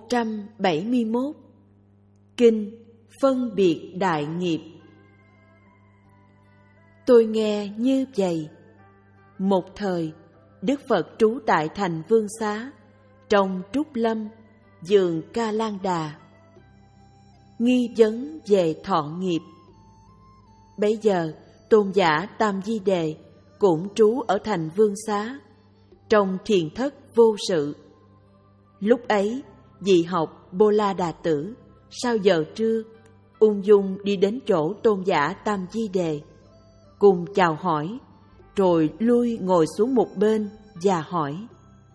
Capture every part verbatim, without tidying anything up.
trăm bảy mươi mốt. Kinh Phân biệt đại nghiệp. Tôi nghe như vậy. Một thời, Đức Phật trú tại thành Vương Xá, trong Trúc Lâm, vườn Ca Lan Đà. Nghi vấn về thọ nghiệp. Bấy giờ, tôn giả Tam Di Đề cũng trú ở thành Vương Xá, trong thiền thất vô sự. Lúc ấy, vị học Bô La Đà Tử sau giờ trưa ung dung đi đến chỗ tôn giả Tam Di Đề, cùng chào hỏi, rồi lui ngồi xuống một bên và hỏi: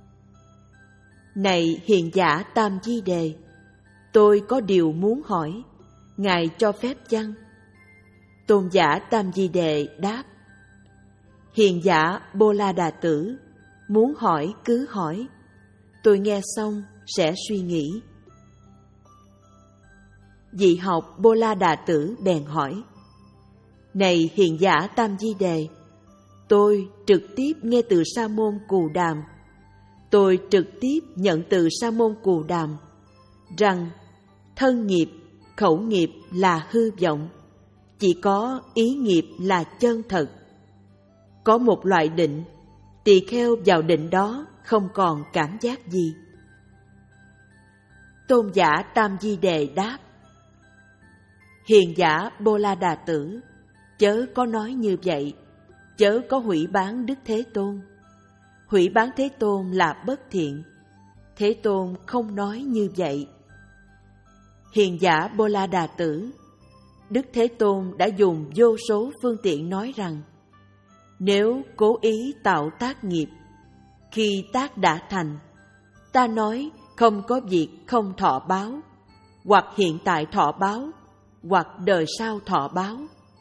Này hiền giả Tam Di Đề, tôi có điều muốn hỏi, ngài cho phép chăng? Tôn giả Tam Di Đề đáp: Hiền giả Bô La Đà Tử, muốn hỏi cứ hỏi, tôi nghe xong sẽ suy nghĩ. Vị học Bô La Đà Tử bèn hỏi: Này hiền giả Tam Di Đề, tôi trực tiếp nghe từ Sa môn Cù Đàm, tôi trực tiếp nhận từ Sa môn Cù Đàm rằng thân nghiệp, khẩu nghiệp là hư vọng, chỉ có ý nghiệp là chân thật. Có một loại định, tỳ kheo vào định đó không còn cảm giác gì. Tôn giả Tam Di Đề đáp: Hiền giả Bô La Đà Tử, chớ có nói như vậy, chớ có hủy bán Đức Thế Tôn. Hủy bán Thế Tôn là bất thiện, Thế Tôn không nói như vậy. Hiền giả Bô La Đà Tử, Đức Thế Tôn đã dùng vô số phương tiện nói rằng, nếu cố ý tạo tác nghiệp, khi tác đã thành, ta nói không có việc không thọ báo, hoặc hiện tại thọ báo, hoặc đời sau thọ báo.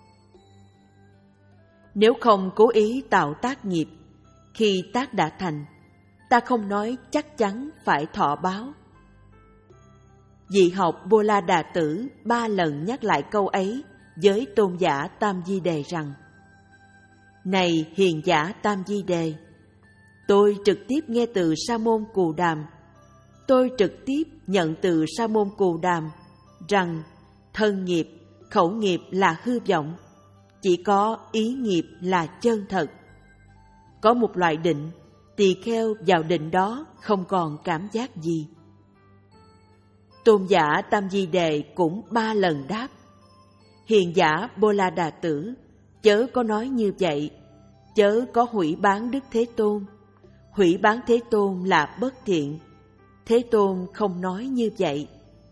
Nếu không cố ý tạo tác nghiệp, khi tác đã thành, ta không nói chắc chắn phải thọ báo. Vị học Bô La Đà Tử ba lần nhắc lại câu ấy với tôn giả Tam Di Đề rằng: Này hiền giả Tam Di Đề, tôi trực tiếp nghe từ Sa môn Cù Đàm, tôi trực tiếp nhận từ Sa môn Cù Đàm rằng thân nghiệp, khẩu nghiệp là hư vọng, chỉ có ý nghiệp là chân thật. Có một loại định, tỳ kheo vào định đó không còn cảm giác gì. Tôn giả Tam Di Đề cũng ba lần đáp: Hiền giả Bô La Đà Tử, chớ có nói như vậy, chớ có hủy bán Đức Thế Tôn. Hủy bán Thế Tôn là bất thiện, Thế Tôn không nói như vậy.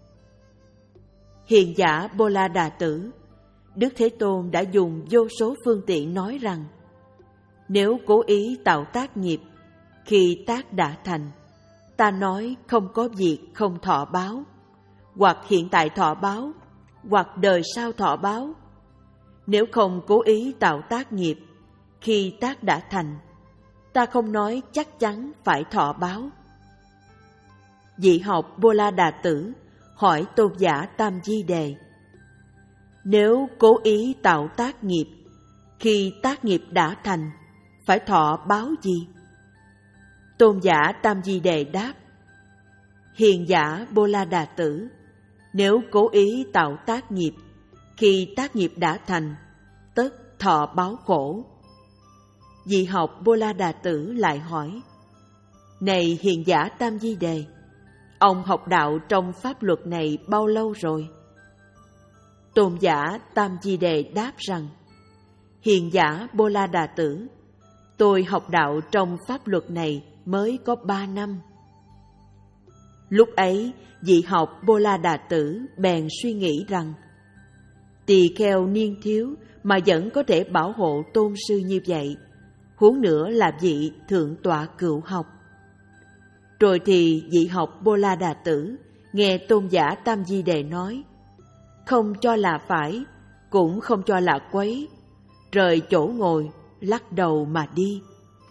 Hiền giả Bô La Đà Tử, Đức Thế Tôn đã dùng vô số phương tiện nói rằng, nếu cố ý tạo tác nghiệp, khi tác đã thành, ta nói không có việc không thọ báo, hoặc hiện tại thọ báo, hoặc đời sau thọ báo. Nếu không cố ý tạo tác nghiệp, khi tác đã thành, ta không nói chắc chắn phải thọ báo. Vị học Bô La Đà Tử hỏi tôn giả Tam Di Đề: Nếu cố ý tạo tác nghiệp, khi tác nghiệp đã thành, phải thọ báo gì? Tôn giả Tam Di Đề đáp: Hiền giả Bô La Đà Tử, nếu cố ý tạo tác nghiệp, khi tác nghiệp đã thành, tất thọ báo khổ. Vị học Bô La Đà Tử lại hỏi: Này hiền giả Tam Di Đề, ông học đạo trong pháp luật này bao lâu rồi? Tôn giả Tam Di Đề đáp rằng: Hiền giả Bô La Đà Tử, tôi học đạo trong pháp luật này mới có ba năm. Lúc ấy, vị học Bô La Đà Tử bèn suy nghĩ rằng, tỳ kheo niên thiếu mà vẫn có thể bảo hộ tôn sư như vậy, huống nữa là vị thượng tọa cựu học. Rồi thì vị học Bô La Đà Tử nghe tôn giả Tam Di Đề nói, không cho là phải, cũng không cho là quấy, rời chỗ ngồi, lắc đầu mà đi.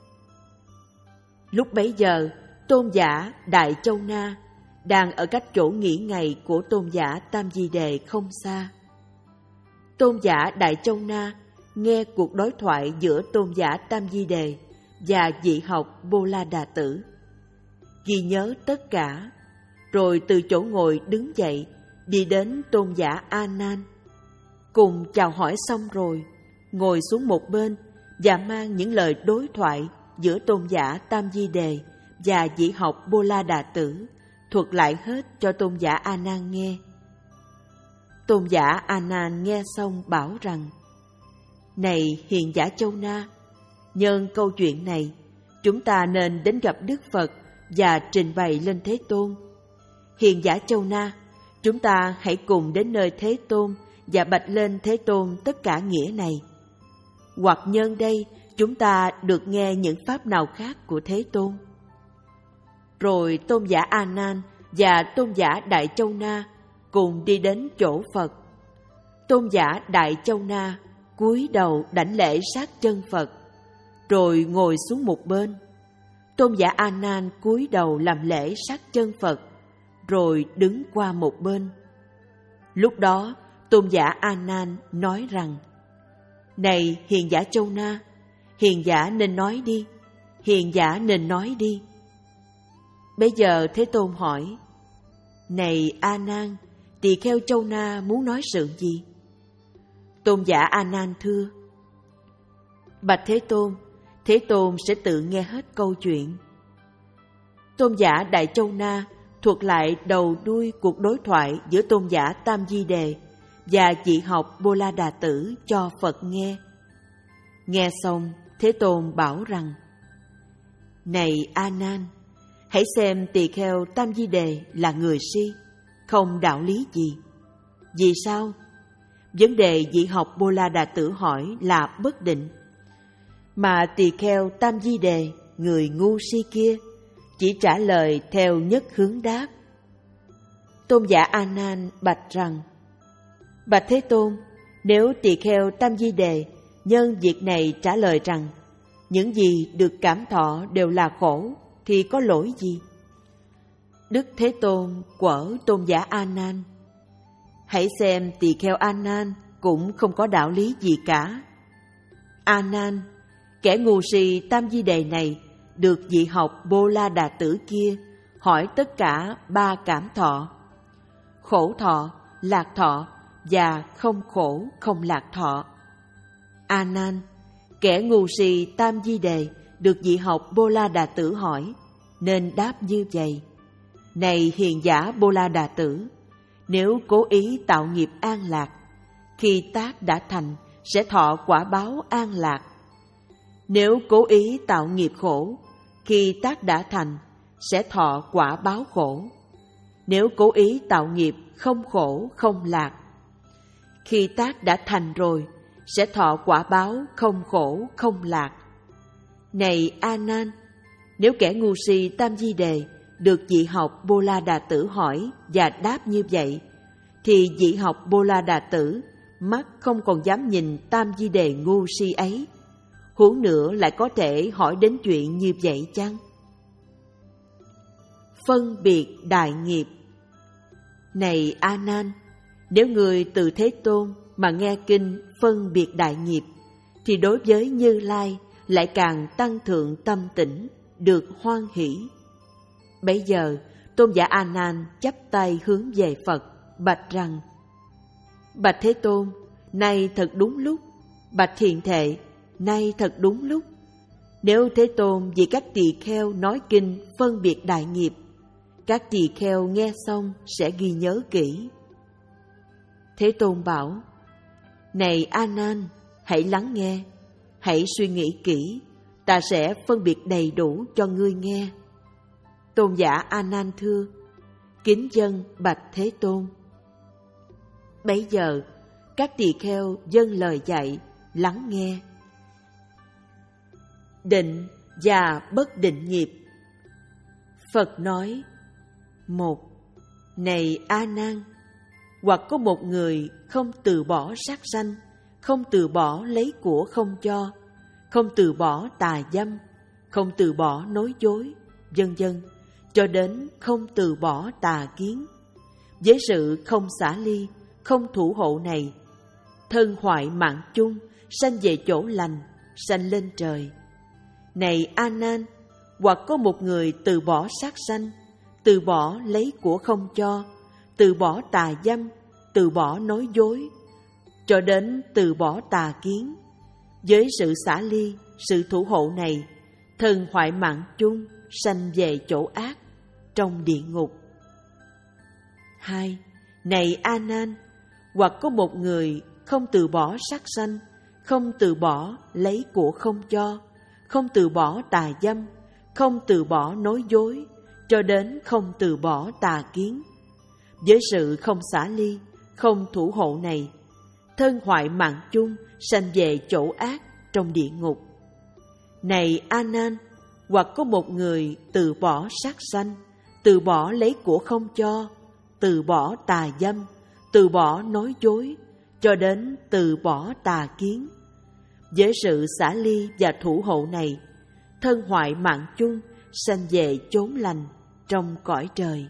Lúc bấy giờ, tôn giả Đại Châu Na đang ở cách chỗ nghỉ ngày của tôn giả Tam Di Đề không xa. Tôn giả Đại Châu Na nghe cuộc đối thoại giữa tôn giả Tam Di Đề và vị học Bô La Đà Tử, ghi nhớ tất cả, rồi từ chỗ ngồi đứng dậy, đi đến tôn giả A Nan. Cùng chào hỏi xong rồi, ngồi xuống một bên và mang những lời đối thoại giữa tôn giả Tam Di Đề và vị học Bô La Đà Tử thuật lại hết cho tôn giả A Nan nghe. Tôn giả A Nan nghe xong bảo rằng: Này hiền giả Châu Na, nhân câu chuyện này, chúng ta nên đến gặp Đức Phật và trình bày lên Thế Tôn. Hiền giả Châu Na, chúng ta hãy cùng đến nơi Thế Tôn và bạch lên Thế Tôn tất cả nghĩa này. Hoặc nhân đây chúng ta được nghe những pháp nào khác của Thế Tôn. Rồi tôn giả A Nan và tôn giả Đại Châu Na cùng đi đến chỗ Phật. Tôn giả Đại Châu Na cúi đầu đảnh lễ sát chân Phật, rồi ngồi xuống một bên. Tôn giả A Nan cúi đầu làm lễ sát chân Phật, rồi đứng qua một bên. Lúc đó tôn giả A Nan nói rằng: Này hiền giả Châu Na, hiền giả nên nói đi, hiền giả nên nói đi. Bây giờ Thế Tôn hỏi: Này A Nan, tỳ kheo Châu Na muốn nói sự gì? Tôn giả A Nan thưa: Bạch Thế Tôn, Thế Tôn sẽ tự nghe hết câu chuyện. Tôn giả Đại Châu Na thuật lại đầu đuôi cuộc đối thoại giữa tôn giả Tam Di Đề và vị học Bô La Đà Tử cho Phật nghe. Nghe xong, Thế Tôn bảo rằng: Này A Nan, hãy xem tỳ kheo Tam Di Đề là người si, không đạo lý gì. Vì sao? Vấn đề vị học Bô La Đà Tử hỏi là bất định, mà tỳ kheo Tam Di Đề, người ngu si kia, chỉ trả lời theo nhất hướng đáp. Tôn giả A Nan bạch rằng: Bạch Thế Tôn, nếu tỳ kheo Tam Di Đề nhân việc này trả lời rằng những gì được cảm thọ đều là khổ, thì có lỗi gì? Đức Thế Tôn quở tôn giả A Nan: Hãy xem tỳ kheo A Nan cũng không có đạo lý gì cả. A Nan, kẻ ngu si Tam Di Đề này được vị học Bô La Đà Tử kia hỏi tất cả ba cảm thọ: khổ thọ, lạc thọ và không khổ không lạc thọ. A Nan, kẻ ngu si Tam Di Đề được vị học Bô La Đà Tử hỏi nên đáp như vậy: Này hiền giả Bô La Đà Tử, nếu cố ý tạo nghiệp an lạc, khi tác đã thành sẽ thọ quả báo an lạc. Nếu cố ý tạo nghiệp khổ, khi tác đã thành sẽ thọ quả báo khổ. Nếu cố ý tạo nghiệp không khổ không lạc, khi tác đã thành rồi sẽ thọ quả báo không khổ không lạc. Này A Nan, nếu kẻ ngu si Tam Di Đề được vị học Bô La Đà Tử hỏi và đáp như vậy, thì vị học Bô La Đà Tử mắt không còn dám nhìn Tam Di Đề ngu si ấy, huống nữa lại có thể hỏi đến chuyện như vậy chăng? Phân biệt đại nghiệp. Này A Nan, nếu người từ Thế Tôn mà nghe kinh phân biệt đại nghiệp, thì đối với Như Lai lại càng tăng thượng tâm tỉnh, được hoan hỷ. Bấy giờ tôn giả A Nan chắp tay hướng về Phật, bạch rằng: Bạch Thế Tôn, nay thật đúng lúc. Bạch Thiện Thệ, nay thật đúng lúc. Nếu Thế Tôn vì các tỳ kheo nói kinh phân biệt đại nghiệp, các tỳ kheo nghe xong sẽ ghi nhớ kỹ. Thế Tôn bảo: Này A Nan, hãy lắng nghe, hãy suy nghĩ kỹ, ta sẽ phân biệt đầy đủ cho ngươi nghe. Tôn giả A Nan thưa: Kính dân bạch Thế Tôn. Bấy giờ các tỳ kheo dâng lời dạy, lắng nghe. Định và bất định nghiệp. Phật nói: Một, này A Nan, hoặc có một người không từ bỏ sát sanh, không từ bỏ lấy của không cho, không từ bỏ tà dâm, không từ bỏ nói dối, vân vân, cho đến không từ bỏ tà kiến. Với sự không xả ly, không thủ hộ này, thân hoại mạng chung, sanh về chỗ lành, sanh lên trời. Này A Nan, hoặc có một người từ bỏ sát sanh, từ bỏ lấy của không cho, từ bỏ tà dâm, từ bỏ nói dối, cho đến từ bỏ tà kiến. Với sự xả ly, sự thủ hộ này, thân hoại mạng chung sanh về chỗ ác trong địa ngục. Hai. Này A Nan, hoặc có một người không từ bỏ sát sanh, không từ bỏ lấy của không cho, không từ bỏ tà dâm, không từ bỏ nói dối, cho đến không từ bỏ tà kiến. Với sự không xả ly, không thủ hộ này, thân hoại mạng chung sanh về chỗ ác trong địa ngục. Này A Nan, hoặc có một người từ bỏ sát sanh, từ bỏ lấy của không cho, từ bỏ tà dâm, từ bỏ nói dối, cho đến từ bỏ tà kiến. Với sự xả ly và thủ hộ này, thân hoại mạng chung sanh về chốn lành trong cõi trời.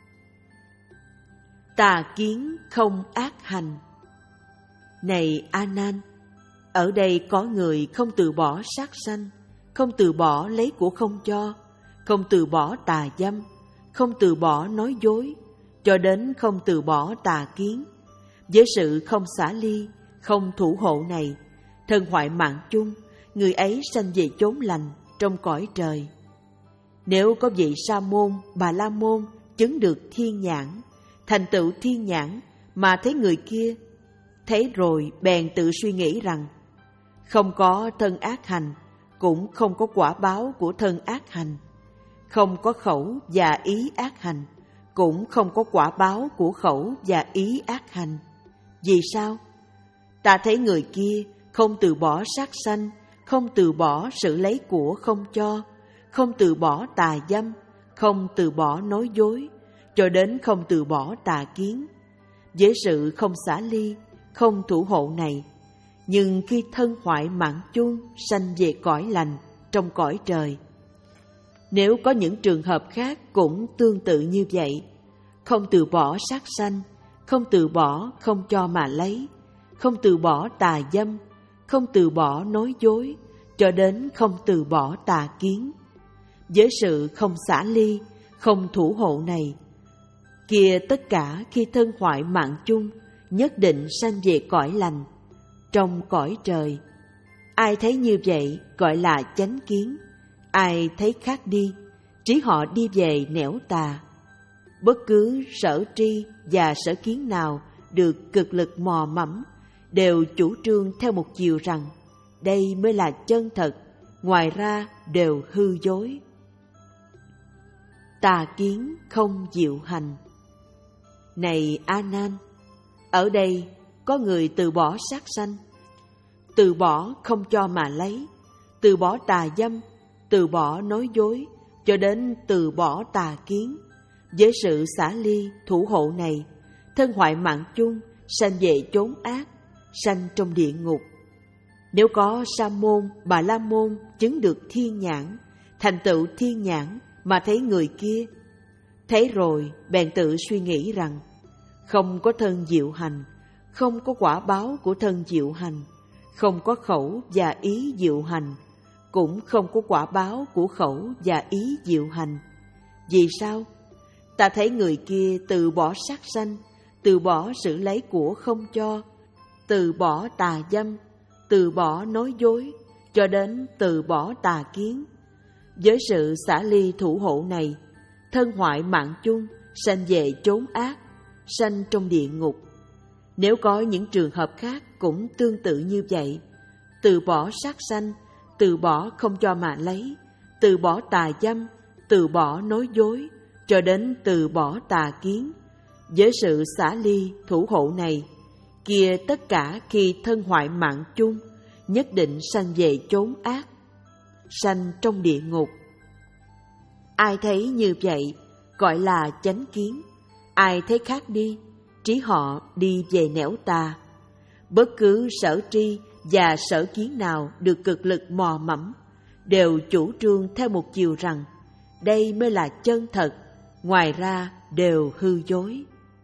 Tà kiến không ác hành. Này A Nan, ở đây có người không từ bỏ sát sanh, không từ bỏ lấy của không cho, không từ bỏ tà dâm, không từ bỏ nói dối, cho đến không từ bỏ tà kiến. Với sự không xả ly, không thủ hộ này, thân hoại mạng chung, người ấy sanh về chốn lành trong cõi trời. Nếu có vị Sa môn, Bà La môn chứng được thiên nhãn, thành tựu thiên nhãn mà thấy người kia, thấy rồi bèn tự suy nghĩ rằng không có thân ác hành, cũng không có quả báo của thân ác hành, không có khẩu và ý ác hành, cũng không có quả báo của khẩu và ý ác hành. Vì sao? Ta thấy người kia không từ bỏ sát sanh, không từ bỏ sự lấy của không cho, không từ bỏ tà dâm, không từ bỏ nói dối, cho đến không từ bỏ tà kiến. Với sự không xả ly, không thủ hộ này, nhưng khi thân hoại mạng chung sanh về cõi lành trong cõi trời. Nếu có những trường hợp khác cũng tương tự như vậy, không từ bỏ sát sanh, không từ bỏ không cho mà lấy, không từ bỏ tà dâm, không từ bỏ nói dối, cho đến không từ bỏ tà kiến. Với sự không xả ly, không thủ hộ này, kia tất cả khi thân hoại mạng chung nhất định sanh về cõi lành trong cõi trời. Ai thấy như vậy gọi là chánh kiến, ai thấy khác đi, trí họ đi về nẻo tà. Bất cứ sở tri và sở kiến nào được cực lực mò mẫm đều chủ trương theo một chiều rằng đây mới là chân thật, ngoài ra đều hư dối. Tà kiến không diệu hành. Này A Nan, ở đây có người từ bỏ sát sanh, từ bỏ không cho mà lấy, từ bỏ tà dâm, từ bỏ nói dối, cho đến từ bỏ tà kiến. Với sự xả ly, thủ hộ này, thân hoại mạng chung sanh về chốn ác, sanh trong địa ngục. Nếu có Sa môn, Bà La môn chứng được thiên nhãn, thành tựu thiên nhãn mà thấy người kia, thấy rồi bèn tự suy nghĩ rằng không có thân diệu hành, không có quả báo của thân diệu hành, không có khẩu và ý diệu hành, cũng không có quả báo của khẩu và ý diệu hành. Vì sao? Ta thấy người kia từ bỏ sát sanh, từ bỏ sự lấy của không cho, từ bỏ tà dâm, từ bỏ nói dối, cho đến từ bỏ tà kiến. Với sự xả ly thủ hộ này, thân hoại mạng chung sanh về chốn ác, sanh trong địa ngục. Nếu có những trường hợp khác cũng tương tự như vậy, từ bỏ sát sanh, từ bỏ không cho mà lấy, từ bỏ tà dâm, từ bỏ nói dối, cho đến từ bỏ tà kiến. Với sự xả ly thủ hộ này, kia tất cả khi thân hoại mạng chung nhất định sanh về chốn ác, sanh trong địa ngục. Ai thấy như vậy gọi là chánh kiến, ai thấy khác đi, trí họ đi về nẻo tà. Bất cứ sở tri và sở kiến nào được cực lực mò mẫm đều chủ trương theo một chiều rằng đây mới là chân thật, ngoài ra đều hư dối.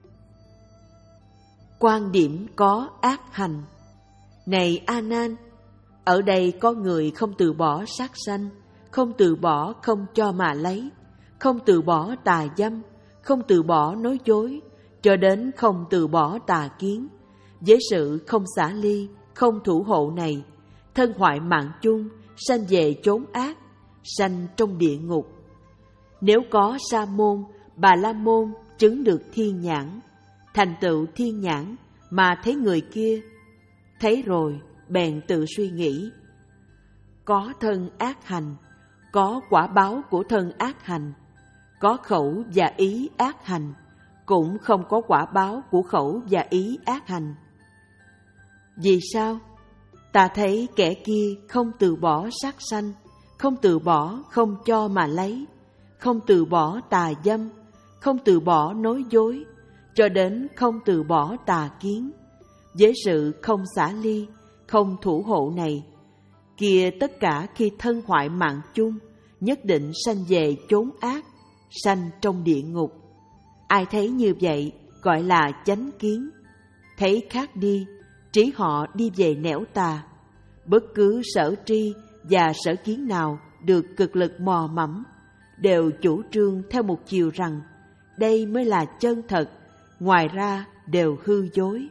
Quan điểm có ác hành. Này A Nan, ở đây có người không từ bỏ sát sanh, không từ bỏ không cho mà lấy, không từ bỏ tà dâm, không từ bỏ nói dối, cho đến không từ bỏ tà kiến. Với sự không xả ly, không thủ hộ này, thân hoại mạng chung, sanh về chốn ác, sanh trong địa ngục. Nếu có Sa môn, Bà La môn chứng được thiên nhãn, thành tựu thiên nhãn mà thấy người kia, thấy rồi bèn tự suy nghĩ, có thân ác hành, có quả báo của thân ác hành, có khẩu và ý ác hành, cũng không có quả báo của khẩu và ý ác hành. Vì sao? Ta thấy kẻ kia không từ bỏ sát sanh, không từ bỏ không cho mà lấy, không từ bỏ tà dâm, không từ bỏ nói dối, cho đến không từ bỏ tà kiến. Với sự không xả ly, không thủ hộ này, kia tất cả khi thân hoại mạng chung, nhất định sanh về chốn ác, sanh trong địa ngục. Ai thấy như vậy gọi là chánh kiến. Thấy khác đi, trí họ đi về nẻo tà. Bất cứ sở tri và sở kiến nào được cực lực mò mẫm, đều chủ trương theo một chiều rằng đây mới là chân thật, ngoài ra đều hư dối.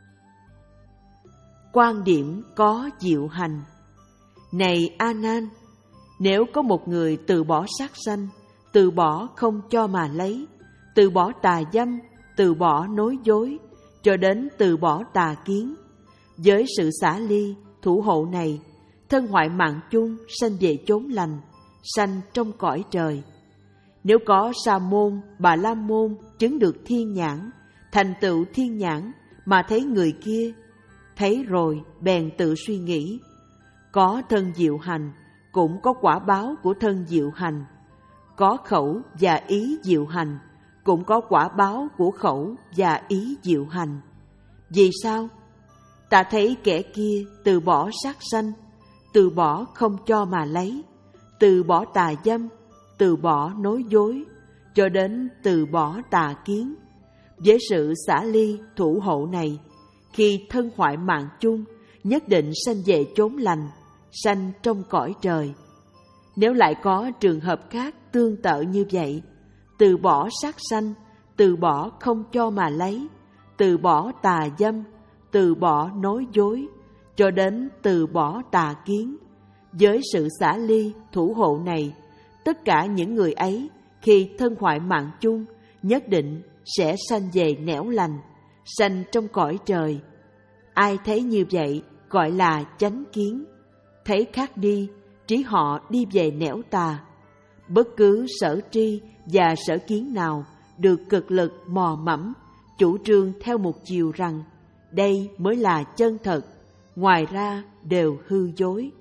Quan điểm có diệu hành. Này A Nan, nếu có một người từ bỏ sát sanh, từ bỏ không cho mà lấy, từ bỏ tà dâm, từ bỏ nói dối, cho đến từ bỏ tà kiến, với sự xả ly, thủ hộ này, thân hoại mạng chung sanh về chốn lành, sanh trong cõi trời. Nếu có Sa môn, Bà La môn chứng được thiên nhãn, thành tựu thiên nhãn mà thấy người kia, thấy rồi bèn tự suy nghĩ, có thân diệu hành, cũng có quả báo của thân diệu hành, có khẩu và ý diệu hành, cũng có quả báo của khẩu và ý diệu hành. Vì sao? Ta thấy kẻ kia từ bỏ sát sanh, từ bỏ không cho mà lấy, từ bỏ tà dâm, từ bỏ nói dối, cho đến từ bỏ tà kiến. Với sự xả ly, thủ hộ này, khi thân hoại mạng chung, nhất định sanh về chốn lành, sanh trong cõi trời. Nếu lại có trường hợp khác tương tự như vậy, từ bỏ sát sanh, từ bỏ không cho mà lấy, từ bỏ tà dâm, từ bỏ nói dối, cho đến từ bỏ tà kiến, với sự xả ly, thủ hộ này, tất cả những người ấy khi thân hoại mạng chung nhất định sẽ sanh về nẻo lành, sanh trong cõi trời. Ai thấy như vậy gọi là chánh kiến. Thấy khác đi, trí họ đi về nẻo tà. Bất cứ sở tri và sở kiến nào được cực lực mò mẫm, chủ trương theo một chiều rằng đây mới là chân thật, ngoài ra đều hư dối.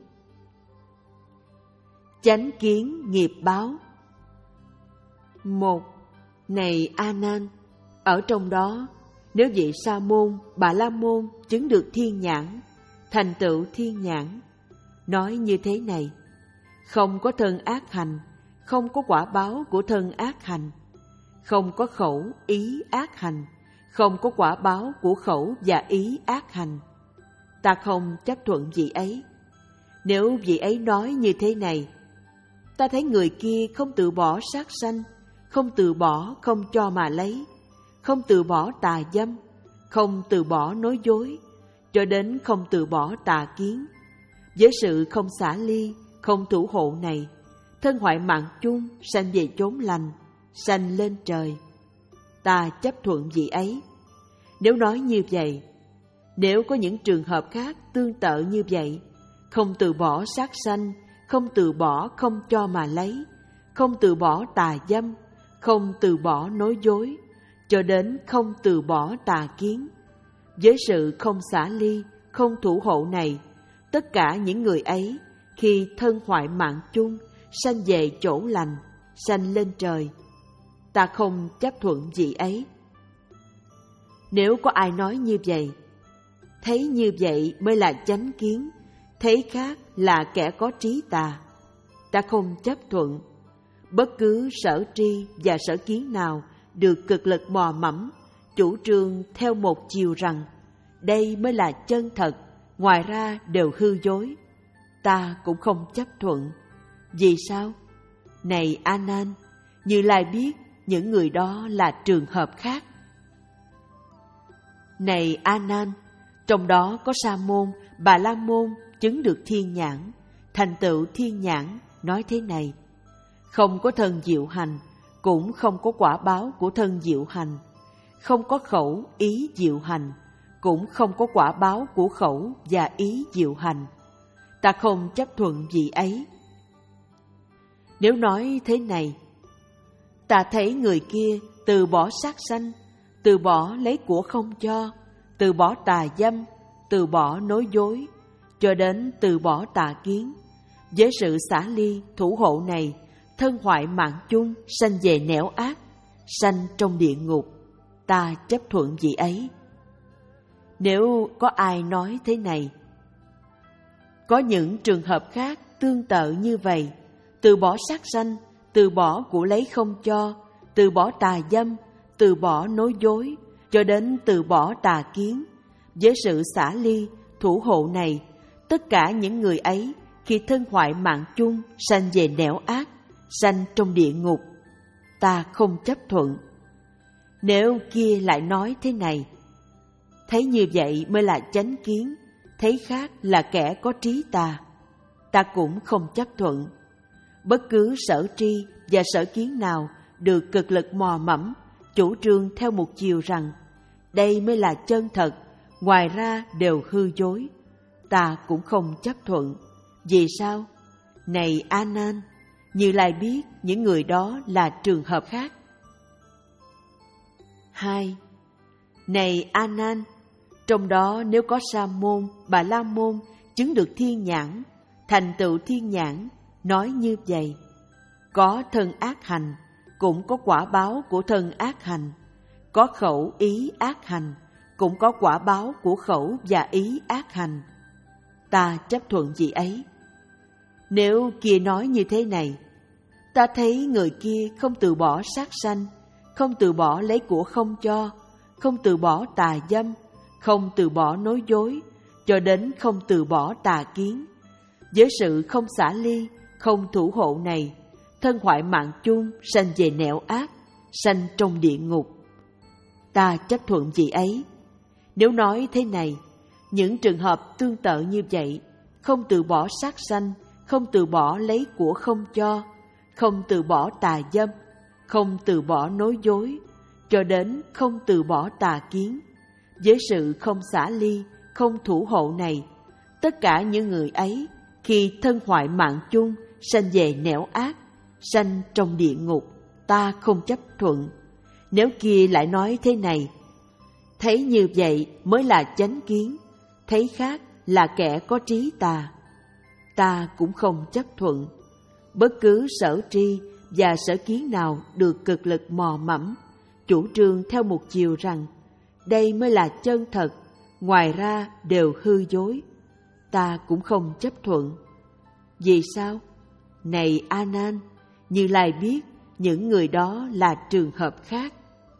Chánh kiến nghiệp báo. Một. Này A Nan, ở trong đó, nếu vị Sa môn, Bà La môn chứng được thiên nhãn, thành tựu thiên nhãn, nói như thế này: không có thân ác hành, không có quả báo của thân ác hành, không có khẩu ý ác hành, không có quả báo của khẩu và ý ác hành. Ta không chấp thuận vị ấy. Nếu vị ấy nói như thế này: ta thấy người kia không từ bỏ sát sanh, không từ bỏ không cho mà lấy, không từ bỏ tà dâm, không từ bỏ nói dối, cho đến không từ bỏ tà kiến. Với sự không xả ly, không thủ hộ này, thân hoại mạng chung sanh về chốn lành, sanh lên trời. Ta chấp thuận vị ấy. Nếu nói như vậy, nếu có những trường hợp khác tương tự như vậy, không từ bỏ sát sanh, không từ bỏ không cho mà lấy, không từ bỏ tà dâm, không từ bỏ nói dối, cho đến không từ bỏ tà kiến. Với sự không xả ly, không thủ hộ này, tất cả những người ấy khi thân hoại mạng chung sanh về chỗ lành, sanh lên trời. Ta không chấp thuận vị ấy. Nếu có ai nói như vậy, thấy như vậy mới là chánh kiến, thấy khác là kẻ có trí tà. Ta không chấp thuận. Bất cứ sở tri và sở kiến nào được cực lực mò mẫm, chủ trương theo một chiều rằng đây mới là chân thật, ngoài ra đều hư dối, ta cũng không chấp thuận. Vì sao? Này A Nan, Như Lai biết những người đó là trường hợp khác. Này A Nan, trong đó có Sa môn, Bà La môn chứng được thiên nhãn, thành tựu thiên nhãn nói thế này: không có thân diệu hành, cũng không có quả báo của thân diệu hành, không có khẩu ý diệu hành, cũng không có quả báo của khẩu và ý diệu hành. Ta không chấp thuận vị ấy. Nếu nói thế này: ta thấy người kia từ bỏ sát sanh, từ bỏ lấy của không cho, từ bỏ tà dâm, từ bỏ nói dối, cho đến từ bỏ tà kiến. Với sự xả ly thủ hộ này, thân hoại mạng chung sanh về nẻo ác, sanh trong địa ngục. Ta chấp thuận vị ấy. Nếu có ai nói thế này: có những trường hợp khác tương tự như vậy, từ bỏ sát sanh, từ bỏ của lấy không cho, từ bỏ tà dâm, từ bỏ nói dối, cho đến từ bỏ tà kiến. Với sự xả ly thủ hộ này, tất cả những người ấy khi thân hoại mạng chung sanh về nẻo ác, sanh trong địa ngục. Ta không chấp thuận. Nếu kia lại nói thế này: thấy như vậy mới là chánh kiến, thấy khác là kẻ có trí tà. Ta cũng không chấp thuận. Bất cứ sở tri và sở kiến nào được cực lực mò mẫm, chủ trương theo một chiều rằng đây mới là chân thật, ngoài ra đều hư dối. Ta cũng không chấp thuận. Vì sao? Này A Nan, Như Lai biết những người đó là trường hợp khác. Hai. Này A Nan, trong đó nếu có Sa môn, Bà La môn chứng được thiên nhãn, thành tựu thiên nhãn nói như vậy: có thân ác hành, cũng có quả báo của thân ác hành, có khẩu ý ác hành, cũng có quả báo của khẩu và ý ác hành. Ta chấp thuận vị ấy. Nếu kia nói như thế này: ta thấy người kia không từ bỏ sát sanh, không từ bỏ lấy của không cho, không từ bỏ tà dâm, không từ bỏ nói dối, cho đến không từ bỏ tà kiến. Với sự không xả ly, không thủ hộ này, thân hoại mạng chung sanh về nẻo ác, sanh trong địa ngục. Ta chấp thuận vị ấy. Nếu nói thế này: những trường hợp tương tự như vậy, không từ bỏ sát sanh, không từ bỏ lấy của không cho, không từ bỏ tà dâm, không từ bỏ nói dối, cho đến không từ bỏ tà kiến. Với sự không xả ly, không thủ hộ này, tất cả những người ấy khi thân hoại mạng chung sanh về nẻo ác, sanh trong địa ngục. Ta không chấp thuận. Nếu kia lại nói thế này: thấy như vậy mới là chánh kiến, thấy khác là kẻ có trí tà. Ta cũng không chấp thuận. Bất cứ sở tri và sở kiến nào được cực lực mò mẫm, chủ trương theo một chiều rằng đây mới là chân thật, ngoài ra đều hư dối. Ta cũng không chấp thuận. Vì sao? Này A Nan, Như Lai biết những người đó là trường hợp khác.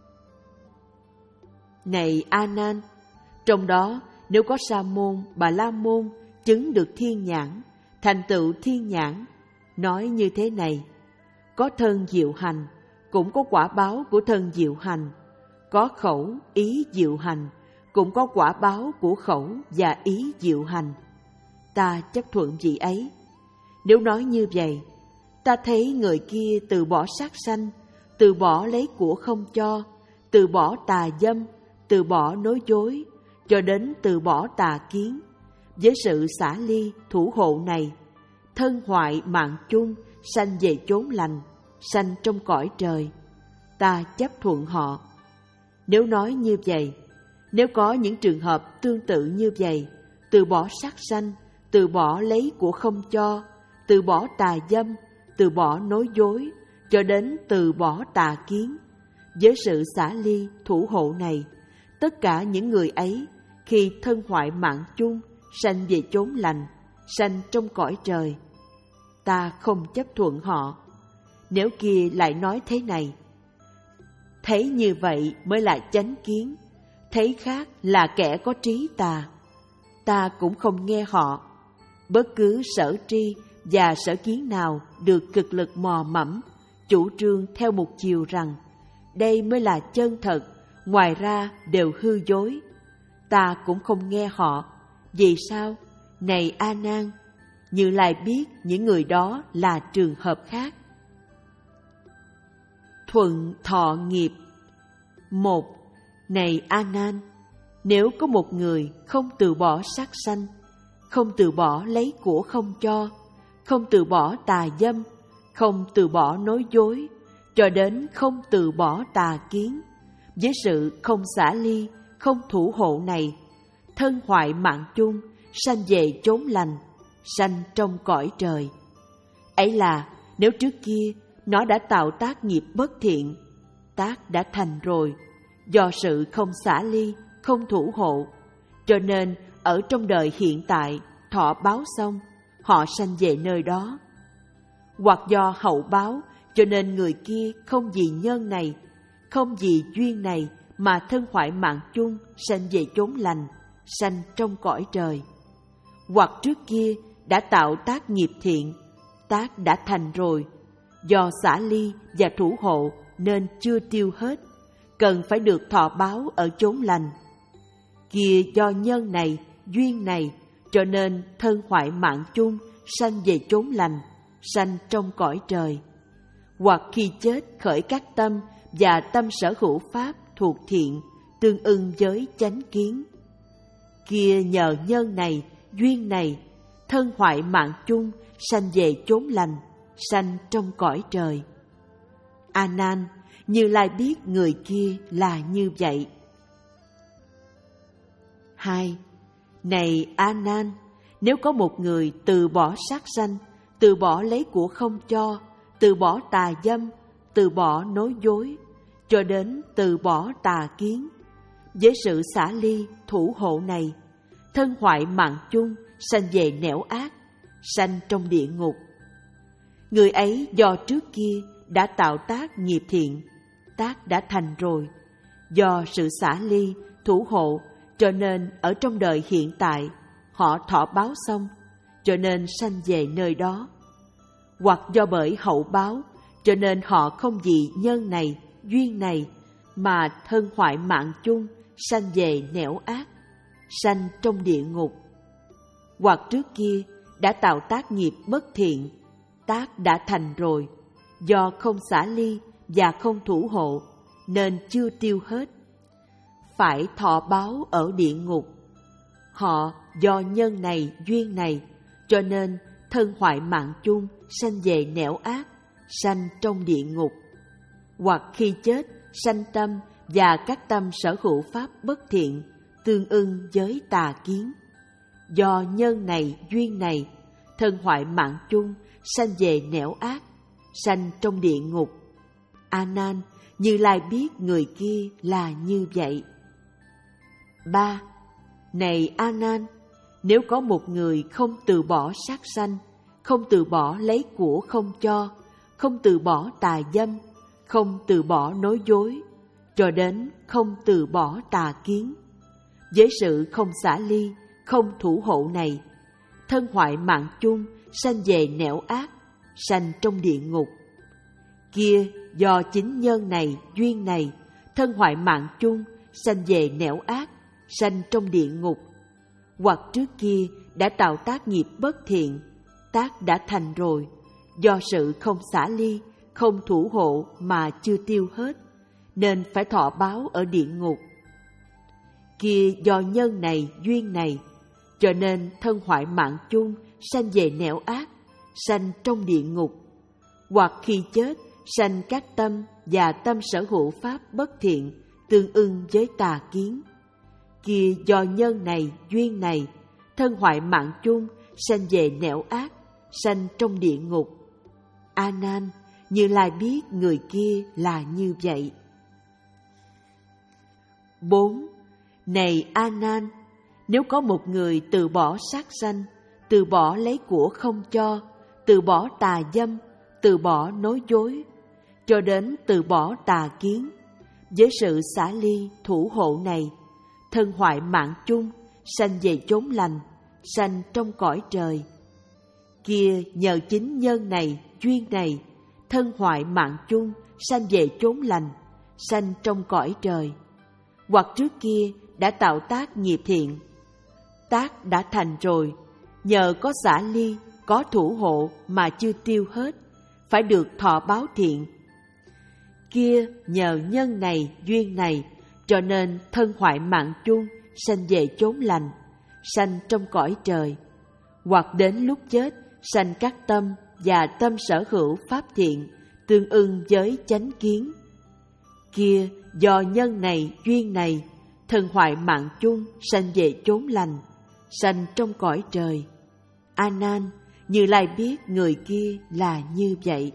Này A Nan, trong đó nếu có Sa môn, Bà La môn chứng được thiên nhãn, thành tựu thiên nhãn nói như thế này: có thân diệu hành, cũng có quả báo của thân diệu hành, có khẩu ý diệu hành, cũng có quả báo của khẩu và ý diệu hành. Ta chấp thuận vị ấy. Nếu nói như vậy: ta thấy người kia từ bỏ sát sanh, từ bỏ lấy của không cho, từ bỏ tà dâm, từ bỏ nói dối, cho đến từ bỏ tà kiến. Với sự xả ly thủ hộ này, thân hoại mạng chung sanh về chốn lành, sanh trong cõi trời. Ta chấp thuận họ. Nếu nói như vậy: nếu có những trường hợp tương tự như vậy, từ bỏ sát sanh, từ bỏ lấy của không cho, từ bỏ tà dâm, từ bỏ nói dối, cho đến từ bỏ tà kiến. Với sự xả ly thủ hộ này, tất cả những người ấy khi thân hoại mạng chung sanh về chốn lành, sanh trong cõi trời. Ta không chấp thuận họ. Nếu kia lại nói thế này: thấy như vậy mới là chánh kiến, thấy khác là kẻ có trí tà. Ta cũng không nghe họ. Bất cứ sở tri và sở kiến nào được cực lực mò mẫm, chủ trương theo một chiều rằng đây mới là chân thật, ngoài ra đều hư dối. Ta cũng không nghe họ. Vì sao? Này A Nan, Như Lai biết những người đó là trường hợp khác. Thuận thọ nghiệp. Một. Này A Nan, nếu có một người không từ bỏ sát sanh, không từ bỏ lấy của không cho, không từ bỏ tà dâm, không từ bỏ nói dối, cho đến không từ bỏ tà kiến, với sự không xả ly, không thủ hộ này, thân hoại mạng chung, sanh về chốn lành, sanh trong cõi trời. Ấy là nếu trước kia nó đã tạo tác nghiệp bất thiện, tác đã thành rồi, do sự không xả ly, không thủ hộ, cho nên ở trong đời hiện tại thọ báo xong, họ sanh về nơi đó. Hoặc do hậu báo, cho nên người kia không vì nhân này, không vì duyên này mà thân hoại mạng chung, sanh về chốn lành, sanh trong cõi trời. Hoặc trước kia đã tạo tác nghiệp thiện, tác đã thành rồi, do xả ly và thủ hộ nên chưa tiêu hết, cần phải được thọ báo ở chốn lành. Kia do nhân này, duyên này, cho nên thân hoại mạng chung, sanh về chốn lành, sanh trong cõi trời. Hoặc khi chết khởi các tâm và tâm sở hữu pháp thuộc thiện, tương ưng với chánh kiến. Kia nhờ nhân này, duyên này, thân hoại mạng chung, sanh về chốn lành, sanh trong cõi trời. A Nan, Như Lai biết người kia là như vậy. Hai. Này A Nan, nếu có một người từ bỏ sát sanh, từ bỏ lấy của không cho, từ bỏ tà dâm, từ bỏ nói dối, cho đến từ bỏ tà kiến, với sự xả ly, thủ hộ này, thân hoại mạng chung, sanh về nẻo ác, sanh trong địa ngục. Người ấy do trước kia đã tạo tác nghiệp thiện, tác đã thành rồi, do sự xả ly, thủ hộ, cho nên ở trong đời hiện tại họ thọ báo xong, cho nên sanh về nơi đó. Hoặc do bởi hậu báo, cho nên họ không vì nhân này, duyên này mà thân hoại mạng chung, sanh về nẻo ác, sanh trong địa ngục. Hoặc trước kia đã tạo tác nghiệp bất thiện, tác đã thành rồi, do không xả ly và không thủ hộ nên chưa tiêu hết, phải thọ báo ở địa ngục. Họ do nhân này, duyên này, cho nên thân hoại mạng chung, sanh về nẻo ác, sanh trong địa ngục. Hoặc khi chết, sanh tâm và các tâm sở hữu pháp bất thiện, tương ưng với tà kiến. Do nhân này, duyên này, thân hoại mạng chung, sanh về nẻo ác, sanh trong địa ngục. A Nan, Như Lai biết người kia là như vậy. Ba. Này A Nan, nếu có một người không từ bỏ sát sanh, không từ bỏ lấy của không cho, không từ bỏ tà dâm, không từ bỏ nói dối, cho đến không từ bỏ tà kiến, với sự không xả ly, không thủ hộ này, thân hoại mạng chung, sanh về nẻo ác, sanh trong địa ngục. Kia do chính nhân này, duyên này, thân hoại mạng chung, sanh về nẻo ác, sanh trong địa ngục. Hoặc trước kia đã tạo tác nghiệp bất thiện, tác đã thành rồi, do sự không xả ly, không thủ hộ mà chưa tiêu hết, nên phải thọ báo ở địa ngục. Kia do nhân này, duyên này, cho nên thân hoại mạng chung, sanh về nẻo ác, sanh trong địa ngục. Hoặc khi chết, sanh các tâm và tâm sở hữu pháp bất thiện, tương ưng với tà kiến. Kia do nhân này, duyên này, thân hoại mạng chung, sanh về nẻo ác, sanh trong địa ngục. A Nan, Như Lai biết người kia là như vậy. Bốn. Này A Nan, nếu có một người từ bỏ sát sanh, từ bỏ lấy của không cho, từ bỏ tà dâm, từ bỏ nói dối, cho đến từ bỏ tà kiến, với sự xả ly, thủ hộ này, thân hoại mạng chung, sanh về chốn lành, sanh trong cõi trời. Kia nhờ chính nhân này, duyên này, thân hoại mạng chung, sanh về chốn lành, sanh trong cõi trời. Hoặc trước kia đã tạo tác nghiệp thiện, tác đã thành rồi, nhờ có xả ly, có thủ hộ mà chưa tiêu hết, phải được thọ báo thiện. Kia nhờ nhân này, duyên này, cho nên thân hoại mạng chung, sanh về chốn lành, sanh trong cõi trời. Hoặc đến lúc chết, sanh các tâm và tâm sở hữu pháp thiện, tương ưng với chánh kiến. Kia do nhân này, duyên này, thân hoại mạng chung, sanh về chốn lành, sanh trong cõi trời. A Nan, Như Lai biết người kia là như vậy.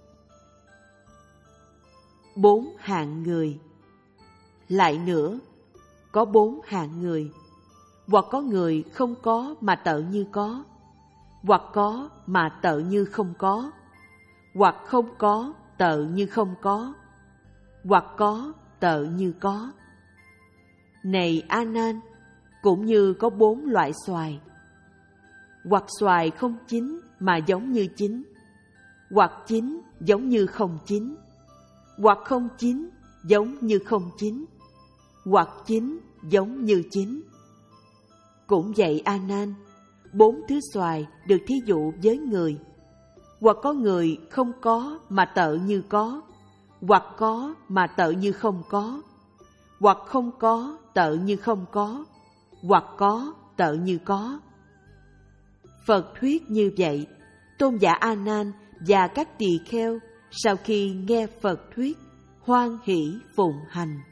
Bốn hạng người. Lại nữa, có bốn hạng người. Hoặc có người không có mà tợ như có, hoặc có mà tợ như không có, hoặc không có tợ như không có, hoặc có tợ như có. Này A Nan, cũng như có bốn loại xoài. Hoặc xoài không chín mà giống như chín, hoặc chín giống như không chín, hoặc không chín giống như không chín, hoặc chín giống như chín. Cũng vậy A Nan, bốn thứ xoài được thí dụ với người. Hoặc có người không có mà tợ như có, hoặc có mà tợ như không có, hoặc không có tợ như không có, hoặc có tợ như có. Phật thuyết như vậy, tôn giả A Nan và các tỳ kheo sau khi nghe Phật thuyết hoan hỷ phụng hành.